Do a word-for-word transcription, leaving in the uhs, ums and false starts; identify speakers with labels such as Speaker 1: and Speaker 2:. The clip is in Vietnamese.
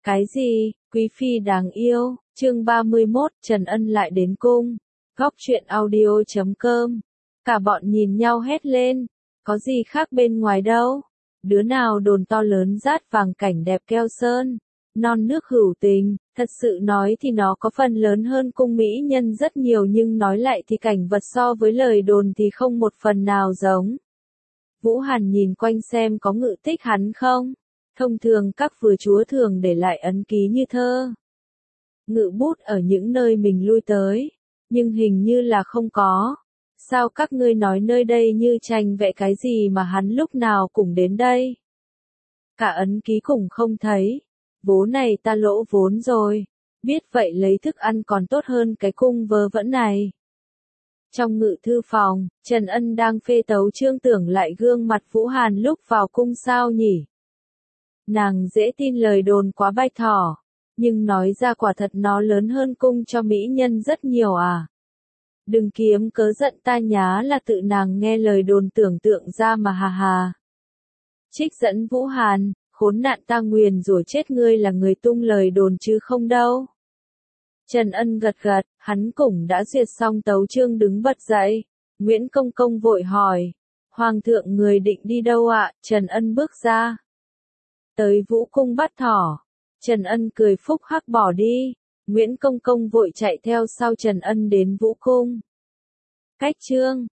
Speaker 1: Cái gì, quý phi đáng yêu, chương ba mươi mốt, Trần Ân lại đến cung. Góc truyện audio chấm com. Cả bọn nhìn nhau hét lên, có gì khác bên ngoài đâu. Đứa nào đồn to lớn rát vàng cảnh đẹp keo sơn, non nước hữu tình, thật sự nói thì nó có phần lớn hơn cung mỹ nhân rất nhiều, nhưng nói lại thì cảnh vật so với lời đồn thì không một phần nào giống. Vũ Hàn nhìn quanh xem có ngự tích hắn không. Thông thường các vừa chúa thường để lại ấn ký như thơ, ngự bút ở những nơi mình lui tới, nhưng hình như là không có. Sao các ngươi nói nơi đây như tranh vẽ cái gì mà hắn lúc nào cũng đến đây? Cả ấn ký cũng không thấy. Vố này ta lỗ vốn rồi. Biết vậy lấy thức ăn còn tốt hơn cái cung vớ vẩn này. Trong ngự thư phòng, Trần Ân đang phê tấu chương tưởng lại gương mặt Vũ Hàn lúc vào cung sao nhỉ? Nàng dễ tin lời đồn quá bay thỏ, nhưng nói ra quả thật nó lớn hơn cung cho mỹ nhân rất nhiều à. Đừng kiếm cớ giận ta nhá, là tự nàng nghe lời đồn tưởng tượng ra mà hà hà. Trích dẫn Vũ Hàn, khốn nạn, ta nguyền rủa chết ngươi là người tung lời đồn chứ không đâu. Trần Ân gật gật, hắn cũng đã duyệt xong tấu chương đứng bật dậy. Nguyễn Công Công vội hỏi, Hoàng thượng người định đi đâu ạ? Trần Ân bước ra. Tới Vũ Cung bắt thỏ. Trần Ân cười phúc hắc bỏ đi. Nguyễn Công Công vội chạy theo sau Trần Ân đến Vũ Cung. Cách chương